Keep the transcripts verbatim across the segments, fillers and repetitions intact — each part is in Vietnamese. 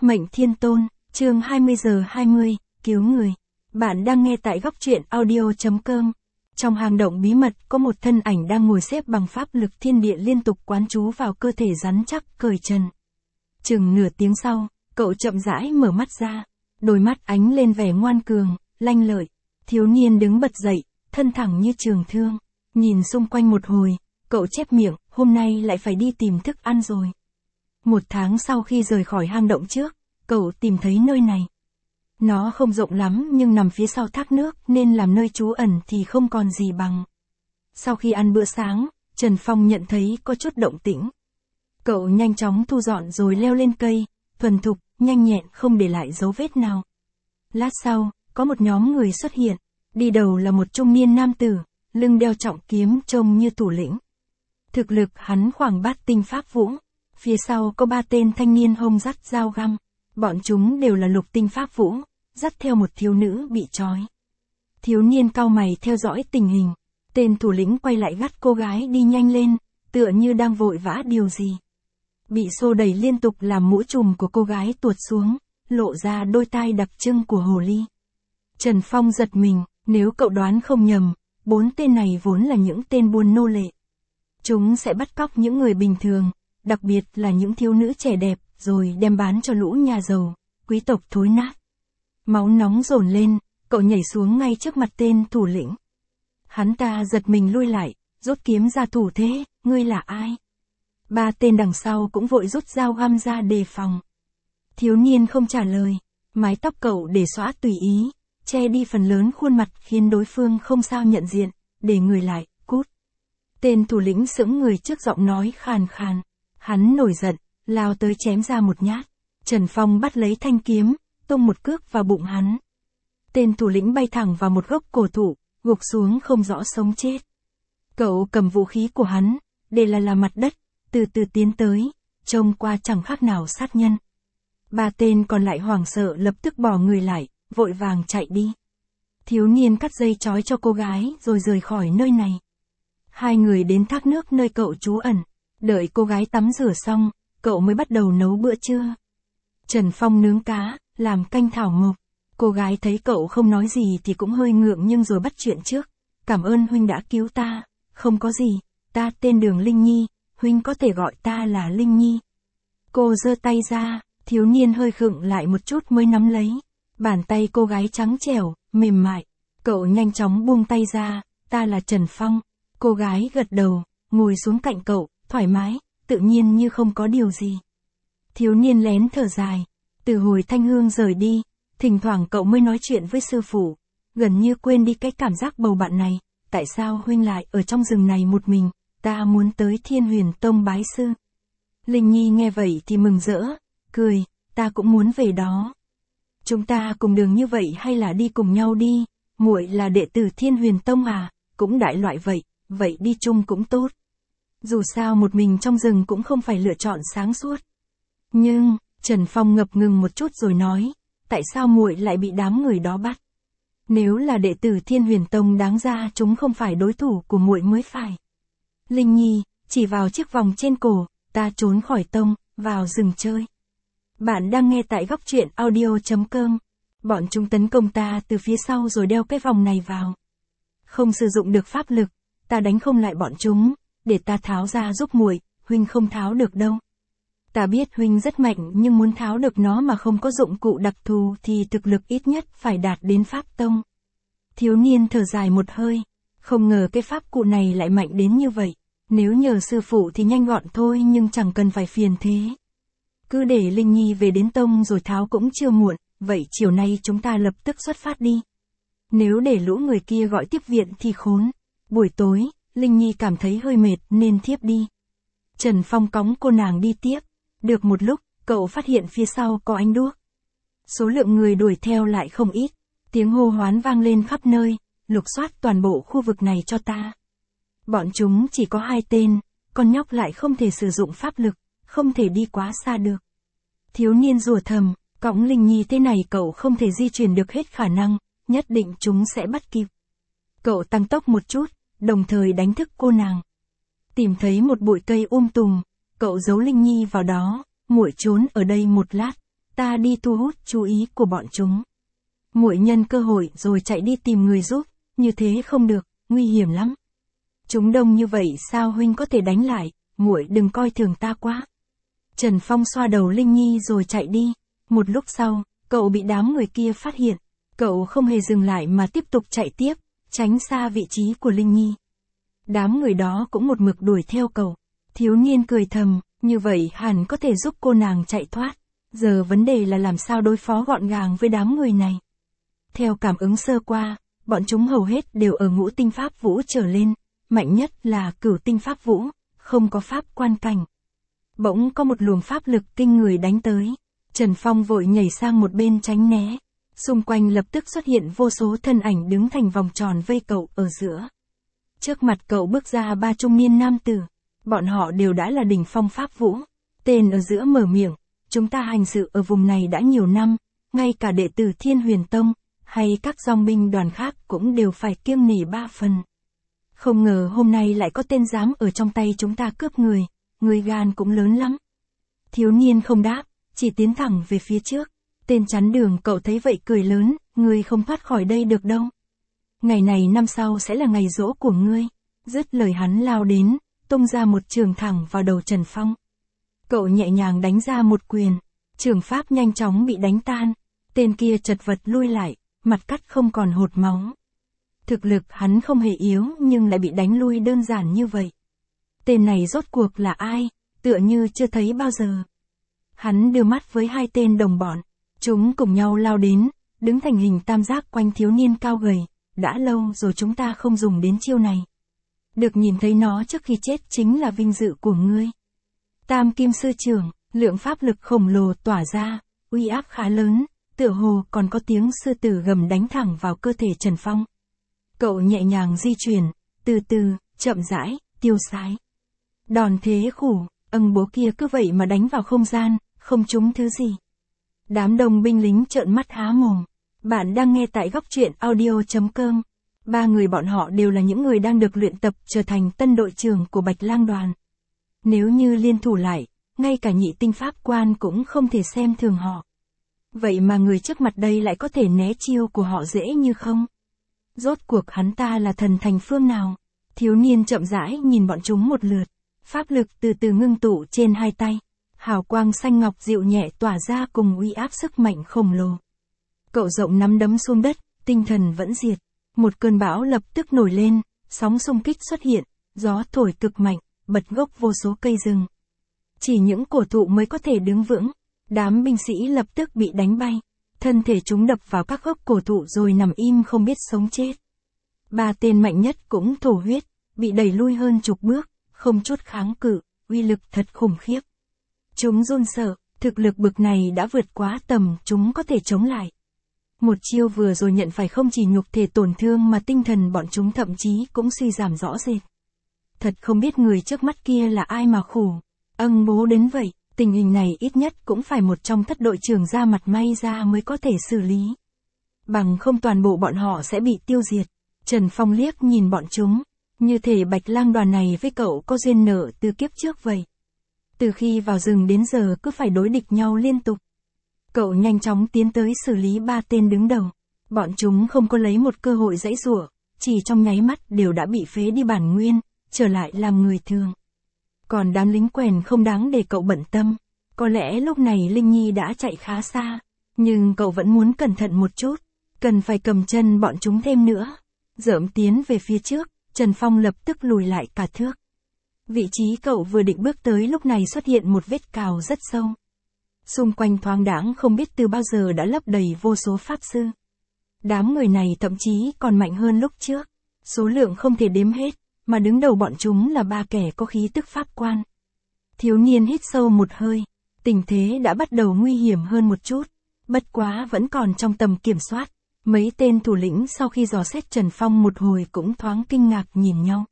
Mệnh Thiên Tôn, chương hai mươi giờ hai mươi, cứu người. Bạn đang nghe tại góc truyện audio.com. Trong hang động bí mật có một thân ảnh đang ngồi xếp bằng pháp lực thiên địa liên tục quán trú vào cơ thể rắn chắc cởi trần. Chừng nửa tiếng sau, cậu chậm rãi mở mắt ra, đôi mắt ánh lên vẻ ngoan cường, lanh lợi. Thiếu niên đứng bật dậy, thân thẳng như trường thương, nhìn xung quanh một hồi, cậu chép miệng, hôm nay lại phải đi tìm thức ăn rồi. Một tháng sau khi rời khỏi hang động trước, cậu tìm thấy nơi này. Nó không rộng lắm nhưng nằm phía sau thác nước nên làm nơi trú ẩn thì không còn gì bằng. Sau khi ăn bữa sáng, Trần Phong nhận thấy có chút động tĩnh. Cậu nhanh chóng thu dọn rồi leo lên cây, thuần thục, nhanh nhẹn không để lại dấu vết nào. Lát sau, có một nhóm người xuất hiện, đi đầu là một trung niên nam tử, lưng đeo trọng kiếm trông như thủ lĩnh. Thực lực hắn khoảng bát tinh pháp vũ. Phía sau có ba tên thanh niên hông dắt dao găm, bọn chúng đều là lục tinh pháp vũ, dắt theo một thiếu nữ bị trói. Thiếu niên cau mày theo dõi tình hình, tên thủ lĩnh quay lại gắt cô gái đi nhanh lên, tựa như đang vội vã điều gì. Bị xô đẩy liên tục làm mũ trùm của cô gái tuột xuống, lộ ra đôi tai đặc trưng của hồ ly. Trần Phong giật mình, nếu cậu đoán không nhầm, bốn tên này vốn là những tên buôn nô lệ. Chúng sẽ bắt cóc những người bình thường, đặc biệt là những thiếu nữ trẻ đẹp, rồi đem bán cho lũ nhà giàu, quý tộc thối nát. Máu nóng dồn lên, cậu nhảy xuống ngay trước mặt tên thủ lĩnh. Hắn ta giật mình lui lại, rút kiếm ra thủ thế, ngươi là ai? Ba tên đằng sau cũng vội rút dao găm ra đề phòng. Thiếu niên không trả lời, mái tóc cậu để xõa tùy ý, che đi phần lớn khuôn mặt khiến đối phương không sao nhận diện, để người lại, cút. Tên thủ lĩnh sững người trước giọng nói khàn khàn. Hắn nổi giận, lao tới chém ra một nhát. Trần Phong bắt lấy thanh kiếm, tung một cước vào bụng hắn. Tên thủ lĩnh bay thẳng vào một gốc cổ thụ, gục xuống không rõ sống chết. Cậu cầm vũ khí của hắn, để là là mặt đất, từ từ tiến tới, trông qua chẳng khác nào sát nhân. Ba tên còn lại hoảng sợ lập tức bỏ người lại, vội vàng chạy đi. Thiếu niên cắt dây trói cho cô gái rồi rời khỏi nơi này. Hai người đến thác nước nơi cậu trú ẩn. Đợi cô gái tắm rửa xong, cậu mới bắt đầu nấu bữa trưa. Trần Phong nướng cá, làm canh thảo mộc. Cô gái thấy cậu không nói gì thì cũng hơi ngượng nhưng rồi bắt chuyện trước. Cảm ơn huynh đã cứu ta. Không có gì, ta tên Đường Linh Nhi, huynh có thể gọi ta là Linh Nhi. Cô giơ tay ra, thiếu niên hơi khựng lại một chút mới nắm lấy. Bàn tay cô gái trắng trẻo, mềm mại. Cậu nhanh chóng buông tay ra, ta là Trần Phong. Cô gái gật đầu, ngồi xuống cạnh cậu. Thoải mái, tự nhiên như không có điều gì. Thiếu niên lén thở dài, từ hồi Thanh Hương rời đi, thỉnh thoảng cậu mới nói chuyện với sư phụ, gần như quên đi cái cảm giác bầu bạn này, tại sao huynh lại ở trong rừng này một mình, ta muốn tới Thiên Huyền Tông bái sư. Linh Nhi nghe vậy thì mừng rỡ, cười, ta cũng muốn về đó. Chúng ta cùng đường như vậy hay là đi cùng nhau đi, muội là đệ tử Thiên Huyền Tông à, cũng đại loại vậy, vậy đi chung cũng tốt. Dù sao một mình trong rừng cũng không phải lựa chọn sáng suốt. Nhưng, Trần Phong ngập ngừng một chút rồi nói, tại sao muội lại bị đám người đó bắt? Nếu là đệ tử Thiên Huyền Tông đáng ra chúng không phải đối thủ của muội mới phải. Linh Nhi, chỉ vào chiếc vòng trên cổ, ta trốn khỏi tông, vào rừng chơi. Bạn đang nghe tại góc truyện audio.com. Bọn chúng tấn công ta từ phía sau rồi đeo cái vòng này vào. Không sử dụng được pháp lực, ta đánh không lại bọn chúng. Để ta tháo ra giúp muội, huynh không tháo được đâu. Ta biết huynh rất mạnh nhưng muốn tháo được nó mà không có dụng cụ đặc thù thì thực lực ít nhất phải đạt đến pháp tông. Thiếu niên thở dài một hơi, không ngờ cái pháp cụ này lại mạnh đến như vậy. Nếu nhờ sư phụ thì nhanh gọn thôi nhưng chẳng cần phải phiền thế. Cứ để Linh Nhi về đến tông rồi tháo cũng chưa muộn, vậy chiều nay chúng ta lập tức xuất phát đi. Nếu để lũ người kia gọi tiếp viện thì khốn. Buổi tối, Linh Nhi cảm thấy hơi mệt nên thiếp đi. Trần Phong cõng cô nàng đi tiếp. Được một lúc, cậu phát hiện phía sau có ánh đuốc. Số lượng người đuổi theo lại không ít. Tiếng hô hoán vang lên khắp nơi, lục soát toàn bộ khu vực này cho ta. Bọn chúng chỉ có hai tên, con nhóc lại không thể sử dụng pháp lực, không thể đi quá xa được. Thiếu niên rủa thầm, cõng Linh Nhi thế này cậu không thể di chuyển được hết khả năng, nhất định chúng sẽ bắt kịp. Cậu tăng tốc một chút, đồng thời đánh thức cô nàng. Tìm thấy một bụi cây um tùm, cậu giấu Linh Nhi vào đó, muội trốn ở đây một lát, ta đi thu hút chú ý của bọn chúng. Muội nhân cơ hội rồi chạy đi tìm người giúp, như thế không được, nguy hiểm lắm. Chúng đông như vậy sao huynh có thể đánh lại, muội đừng coi thường ta quá. Trần Phong xoa đầu Linh Nhi rồi chạy đi. Một lúc sau, cậu bị đám người kia phát hiện. Cậu không hề dừng lại mà tiếp tục chạy tiếp, tránh xa vị trí của Linh Nhi. Đám người đó cũng một mực đuổi theo cậu. Thiếu niên cười thầm, như vậy hẳn có thể giúp cô nàng chạy thoát. Giờ vấn đề là làm sao đối phó gọn gàng với đám người này. Theo cảm ứng sơ qua, bọn chúng hầu hết đều ở ngũ tinh pháp vũ trở lên, mạnh nhất là cửu tinh pháp vũ, không có pháp quan cảnh. Bỗng có một luồng pháp lực kinh người đánh tới. Trần Phong vội nhảy sang một bên tránh né. Xung quanh lập tức xuất hiện vô số thân ảnh đứng thành vòng tròn vây cậu ở giữa. Trước mặt cậu bước ra ba trung niên nam tử. Bọn họ đều đã là đỉnh phong pháp vũ. Tên ở giữa mở miệng, chúng ta hành sự ở vùng này đã nhiều năm, ngay cả đệ tử Thiên Huyền Tông, hay các dòng binh đoàn khác cũng đều phải kiêng nể ba phần. Không ngờ hôm nay lại có tên dám ở trong tay chúng ta cướp người, người gan cũng lớn lắm. Thiếu niên không đáp, chỉ tiến thẳng về phía trước. Tên chắn đường cậu thấy vậy cười lớn, ngươi không thoát khỏi đây được đâu. Ngày này năm sau sẽ là ngày giỗ của ngươi. Dứt lời hắn lao đến, tung ra một trường thẳng vào đầu Trần Phong. Cậu nhẹ nhàng đánh ra một quyền, trường pháp nhanh chóng bị đánh tan. Tên kia chật vật lui lại, mặt cắt không còn hột máu. Thực lực hắn không hề yếu nhưng lại bị đánh lui đơn giản như vậy. Tên này rốt cuộc là ai, tựa như chưa thấy bao giờ. Hắn đưa mắt với hai tên đồng bọn. Chúng cùng nhau lao đến, đứng thành hình tam giác quanh thiếu niên cao gầy. Đã lâu rồi chúng ta không dùng đến chiêu này. Được nhìn thấy nó trước khi chết chính là vinh dự của ngươi. Tam Kim Sư Trưởng, lượng pháp lực khổng lồ tỏa ra, uy áp khá lớn, tựa hồ còn có tiếng sư tử gầm đánh thẳng vào cơ thể Trần Phong. Cậu nhẹ nhàng di chuyển, từ từ, chậm rãi, tiêu sái. Đòn thế khủ, âng bố kia cứ vậy mà đánh vào không gian, không trúng thứ gì. Đám đông binh lính trợn mắt há mồm. Bạn đang nghe tại góc truyện audio chấm com. Ba người bọn họ đều là những người đang được luyện tập trở thành tân đội trưởng của Bạch Lang đoàn. Nếu như liên thủ lại, ngay cả nhị tinh pháp quan cũng không thể xem thường họ. Vậy mà người trước mặt đây lại có thể né chiêu của họ dễ như không. Rốt cuộc hắn ta là thần thành phương nào? Thiếu niên chậm rãi nhìn bọn chúng một lượt. Pháp lực từ từ ngưng tụ trên hai tay. Hào quang xanh ngọc dịu nhẹ tỏa ra cùng uy áp sức mạnh khổng lồ. Cậu rộng nắm đấm xuống đất, tinh thần vẫn diệt. Một cơn bão lập tức nổi lên, sóng xung kích xuất hiện, gió thổi cực mạnh, bật gốc vô số cây rừng. Chỉ những cổ thụ mới có thể đứng vững. Đám binh sĩ lập tức bị đánh bay. Thân thể chúng đập vào các gốc cổ thụ rồi nằm im không biết sống chết. Ba tên mạnh nhất cũng thổ huyết, bị đẩy lui hơn chục bước, không chút kháng cự, uy lực thật khủng khiếp. Chúng run sợ, thực lực bực này đã vượt quá tầm chúng có thể chống lại. Một chiêu vừa rồi nhận phải không chỉ nhục thể tổn thương mà tinh thần bọn chúng thậm chí cũng suy giảm rõ rệt. Thật không biết người trước mắt kia là ai mà khủ. Âng bố đến vậy, tình hình này ít nhất cũng phải một trong thất đội trưởng ra mặt may ra mới có thể xử lý. Bằng không toàn bộ bọn họ sẽ bị tiêu diệt. Trần Phong liếc nhìn bọn chúng, như thể Bạch Lang đoàn này với cậu có duyên nợ từ kiếp trước vậy. Từ khi vào rừng đến giờ cứ phải đối địch nhau liên tục. Cậu nhanh chóng tiến tới xử lý ba tên đứng đầu. Bọn chúng không có lấy một cơ hội giãy giụa, chỉ trong nháy mắt đều đã bị phế đi bản nguyên, trở lại làm người thường. Còn đám lính quèn không đáng để cậu bận tâm. Có lẽ lúc này Linh Nhi đã chạy khá xa, nhưng cậu vẫn muốn cẩn thận một chút, cần phải cầm chân bọn chúng thêm nữa. Dỡm tiến về phía trước, Trần Phong lập tức lùi lại cả thước. Vị trí cậu vừa định bước tới lúc này xuất hiện một vết cào rất sâu. Xung quanh thoáng đãng không biết từ bao giờ đã lấp đầy vô số pháp sư. Đám người này thậm chí còn mạnh hơn lúc trước. Số lượng không thể đếm hết, mà đứng đầu bọn chúng là ba kẻ có khí tức pháp quan. Thiếu niên hít sâu một hơi, tình thế đã bắt đầu nguy hiểm hơn một chút, bất quá vẫn còn trong tầm kiểm soát. Mấy tên thủ lĩnh sau khi dò xét Trần Phong một hồi cũng thoáng kinh ngạc nhìn nhau.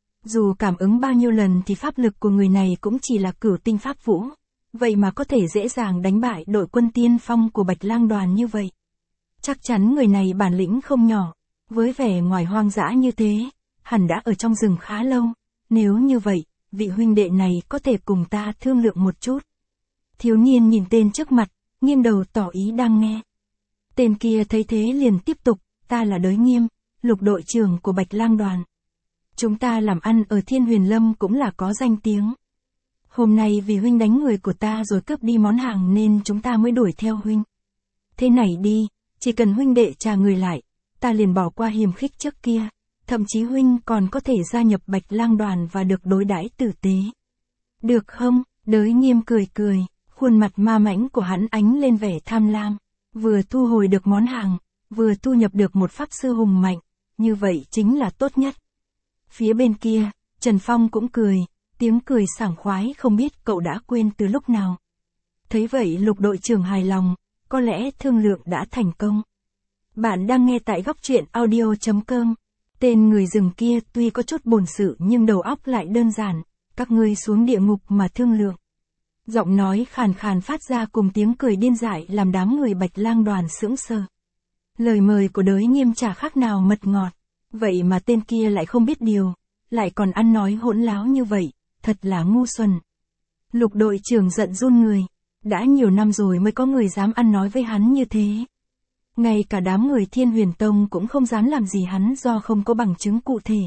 Dù cảm ứng bao nhiêu lần thì pháp lực của người này cũng chỉ là cửu tinh pháp vũ. Vậy mà có thể dễ dàng đánh bại đội quân tiên phong của Bạch Lang đoàn như vậy. Chắc chắn người này bản lĩnh không nhỏ, với vẻ ngoài hoang dã như thế, hẳn đã ở trong rừng khá lâu. Nếu như vậy, vị huynh đệ này có thể cùng ta thương lượng một chút. Thiếu niên nhìn tên trước mặt, nghiêng đầu tỏ ý đang nghe. Tên kia thấy thế liền tiếp tục, ta là Đới Nghiêm, lục đội trưởng của Bạch Lang đoàn. Chúng ta làm ăn ở Thiên Huyền Lâm cũng là có danh tiếng. Hôm nay vì huynh đánh người của ta rồi cướp đi món hàng nên chúng ta mới đuổi theo huynh. Thế này đi, chỉ cần huynh đệ trả người lại, ta liền bỏ qua hiềm khích trước kia, thậm chí huynh còn có thể gia nhập Bạch Lang đoàn và được đối đãi tử tế. Được không? Đới Nghiêm cười cười, khuôn mặt ma mãnh của hắn ánh lên vẻ tham lam, vừa thu hồi được món hàng, vừa thu nhập được một pháp sư hùng mạnh, như vậy chính là tốt nhất. Phía bên kia, Trần Phong cũng cười, tiếng cười sảng khoái không biết cậu đã quên từ lúc nào. Thấy vậy lục đội trưởng hài lòng, có lẽ thương lượng đã thành công. Bạn đang nghe tại góc truyện audio chấm com. Tên người rừng kia tuy có chút bổn sự nhưng đầu óc lại đơn giản, các ngươi xuống địa ngục mà thương lượng. Giọng nói khàn khàn phát ra cùng tiếng cười điên dại làm đám người Bạch Lang đoàn sững sờ. Lời mời của Đới Nghiêm chả khác nào mật ngọt, vậy mà tên kia lại không biết điều, lại còn ăn nói hỗn láo như vậy, thật là ngu xuẩn. Lục đội trưởng giận run người, đã nhiều năm rồi mới có người dám ăn nói với hắn như thế. Ngay cả đám người Thiên Huyền Tông cũng không dám làm gì hắn do không có bằng chứng cụ thể.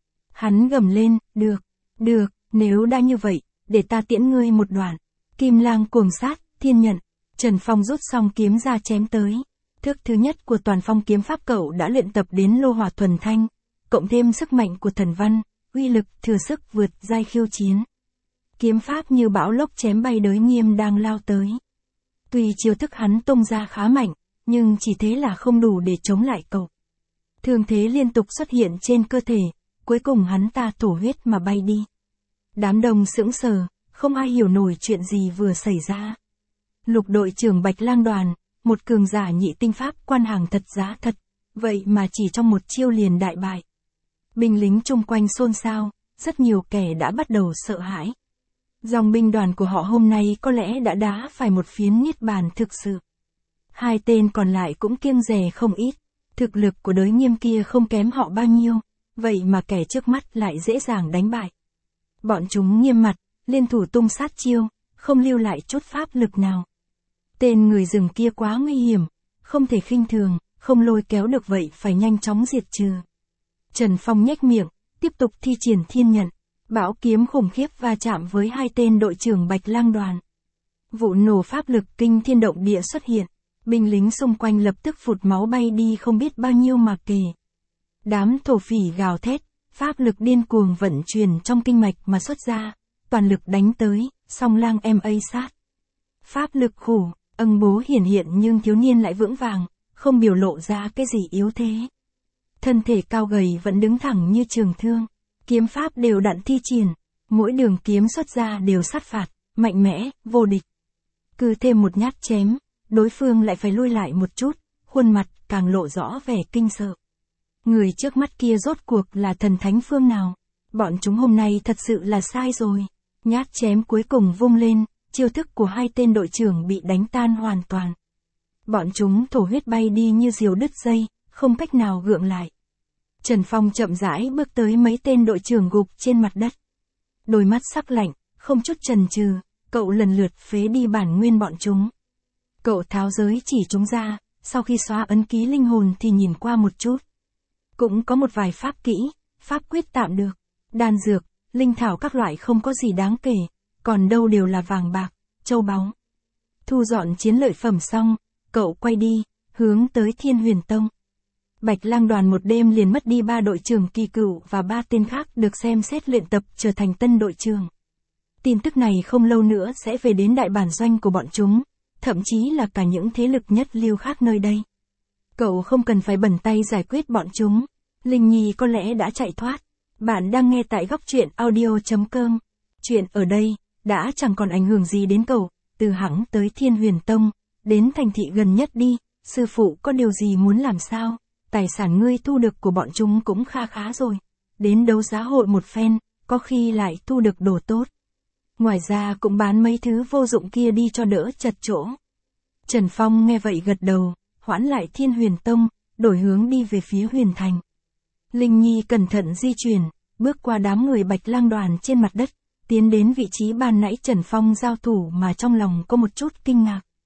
Hắn gầm lên, được, được, nếu đã như vậy, để ta tiễn ngươi một đoạn. Kim Lang cuồng sát, thiên nhận. Trần Phong rút xong kiếm ra chém tới. Thức thứ nhất của toàn phong kiếm pháp cậu đã luyện tập đến lô hỏa thuần thanh, cộng thêm sức mạnh của thần văn, uy lực thừa sức vượt giai khiêu chiến. Kiếm pháp như bão lốc chém bay Đới Nghiêm đang lao tới. Tuy chiêu thức hắn tung ra khá mạnh, nhưng chỉ thế là không đủ để chống lại cậu. Thương thế liên tục xuất hiện trên cơ thể, cuối cùng hắn ta thổ huyết mà bay đi. Đám đông sững sờ, không ai hiểu nổi chuyện gì vừa xảy ra. Lục đội trưởng Bạch Lang đoàn, một cường giả nhị tinh pháp quan hàng thật giá thật, vậy mà chỉ trong một chiêu liền đại bại. Binh lính chung quanh xôn xao, rất nhiều kẻ đã bắt đầu sợ hãi. Dòng binh đoàn của họ hôm nay có lẽ đã đá phải một phiến niết bàn thực sự. Hai tên còn lại cũng kiêng dè không ít, thực lực của Đới Nghiêm kia không kém họ bao nhiêu, vậy mà kẻ trước mắt lại dễ dàng đánh bại. Bọn chúng nghiêm mặt, liên thủ tung sát chiêu, không lưu lại chút pháp lực nào. Tên người rừng kia quá nguy hiểm, không thể khinh thường, không lôi kéo được vậy phải nhanh chóng diệt trừ. Trần Phong nhếch miệng, tiếp tục thi triển thiên nhận, bão kiếm khủng khiếp va chạm với hai tên đội trưởng Bạch Lang đoàn. Vụ nổ pháp lực kinh thiên động địa xuất hiện, binh lính xung quanh lập tức phụt máu bay đi không biết bao nhiêu mà kể. Đám thổ phỉ gào thét, pháp lực điên cuồng vận chuyển trong kinh mạch mà xuất ra, toàn lực đánh tới, song lang em a sát. Pháp lực khủ, âng bố hiển hiện nhưng thiếu niên lại vững vàng, không biểu lộ ra cái gì yếu thế. Thân thể cao gầy vẫn đứng thẳng như trường thương, kiếm pháp đều đặn thi triển, mỗi đường kiếm xuất ra đều sát phạt, mạnh mẽ, vô địch. Cứ thêm một nhát chém, đối phương lại phải lui lại một chút, khuôn mặt càng lộ rõ vẻ kinh sợ. Người trước mắt kia rốt cuộc là thần thánh phương nào? Bọn chúng hôm nay thật sự là sai rồi. Nhát chém cuối cùng vung lên, chiêu thức của hai tên đội trưởng bị đánh tan hoàn toàn. Bọn chúng thổ huyết bay đi như diều đứt dây, không cách nào gượng lại. Trần Phong chậm rãi bước tới mấy tên đội trưởng gục trên mặt đất. Đôi mắt sắc lạnh, không chút chần chừ, cậu lần lượt phế đi bản nguyên bọn chúng. Cậu tháo giới chỉ chúng ra, sau khi xóa ấn ký linh hồn thì nhìn qua một chút. Cũng có một vài pháp kỹ, pháp quyết tạm được, đan dược, linh thảo các loại không có gì đáng kể, còn đâu đều là vàng bạc, châu báu. Thu dọn chiến lợi phẩm xong, cậu quay đi, hướng tới Thiên Huyền Tông. Bạch Lang đoàn một đêm liền mất đi ba đội trưởng kỳ cựu và ba tên khác được xem xét luyện tập trở thành tân đội trưởng. Tin tức này không lâu nữa sẽ về đến đại bản doanh của bọn chúng, thậm chí là cả những thế lực nhất lưu khác nơi đây. Cậu không cần phải bẩn tay giải quyết bọn chúng, Linh Nhi có lẽ đã chạy thoát. Bạn đang nghe tại góc truyện audio chấm com. Chuyện ở đây đã chẳng còn ảnh hưởng gì đến cậu, từ hãng tới Thiên Huyền Tông, đến thành thị gần nhất đi, sư phụ có điều gì muốn làm sao? Tài sản ngươi thu được của bọn chúng cũng kha khá rồi. Đến đấu giá hội một phen, có khi lại thu được đồ tốt. Ngoài ra cũng bán mấy thứ vô dụng kia đi cho đỡ chật chỗ. Trần Phong nghe vậy gật đầu, hoãn lại Thiên Huyền Tông, đổi hướng đi về phía Huyền Thành. Linh Nhi cẩn thận di chuyển, bước qua đám người Bạch Lang đoàn trên mặt đất, tiến đến vị trí ban nãy Trần Phong giao thủ mà trong lòng có một chút kinh ngạc.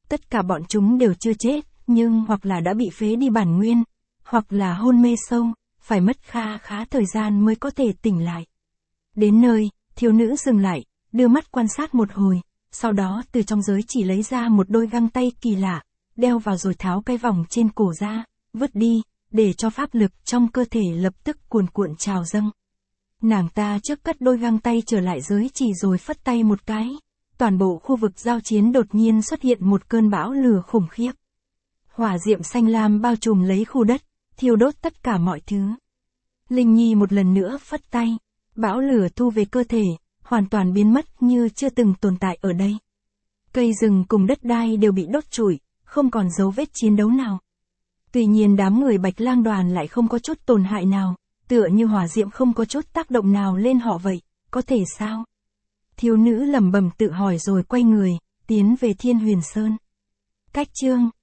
Tất cả bọn chúng đều chưa chết, nhưng hoặc là đã bị phế đi bản nguyên, hoặc là hôn mê sâu, phải mất kha khá thời gian mới có thể tỉnh lại. Đến nơi, thiếu nữ dừng lại, đưa mắt quan sát một hồi, sau đó từ trong giới chỉ lấy ra một đôi găng tay kỳ lạ, đeo vào rồi tháo cái vòng trên cổ ra, vứt đi, để cho pháp lực trong cơ thể lập tức cuồn cuộn trào dâng. Nàng ta trước cất đôi găng tay trở lại giới chỉ rồi phất tay một cái. Toàn bộ khu vực giao chiến đột nhiên xuất hiện một cơn bão lửa khủng khiếp. Hỏa diệm xanh lam bao trùm lấy khu đất, thiêu đốt tất cả mọi thứ. Linh Nhi một lần nữa phất tay, bão lửa thu về cơ thể, hoàn toàn biến mất như chưa từng tồn tại ở đây. Cây rừng cùng đất đai đều bị đốt trụi, không còn dấu vết chiến đấu nào. Tuy nhiên đám người Bạch Lang đoàn lại không có chút tổn hại nào, tựa như hỏa diệm không có chút tác động nào lên họ vậy, có thể sao? Thiếu nữ lẩm bẩm tự hỏi rồi quay người, tiến về Thiên Huyền Sơn. Cách chương